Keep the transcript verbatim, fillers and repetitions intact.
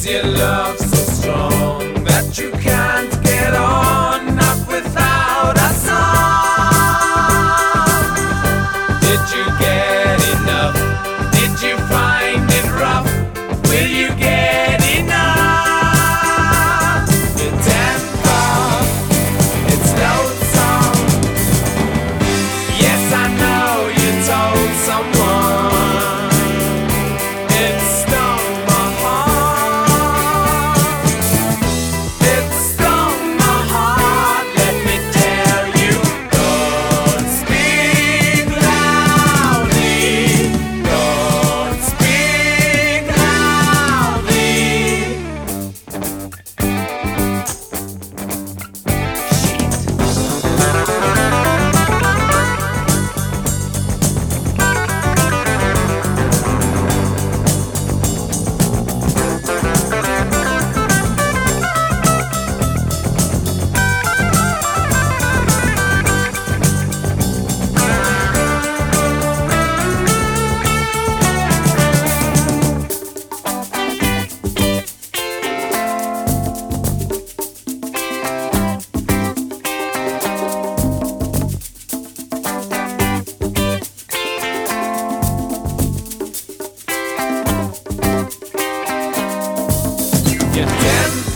your love so strong that you can't get on, not without a song. Did you get enough? Did you find it rough? Will you get enough? Your temper, it's lonesome. Yes, I know you told someone. It stung my heart. It stung my heart. Let me tell you. Don't speak loudly. Don't speak loudly. Your temper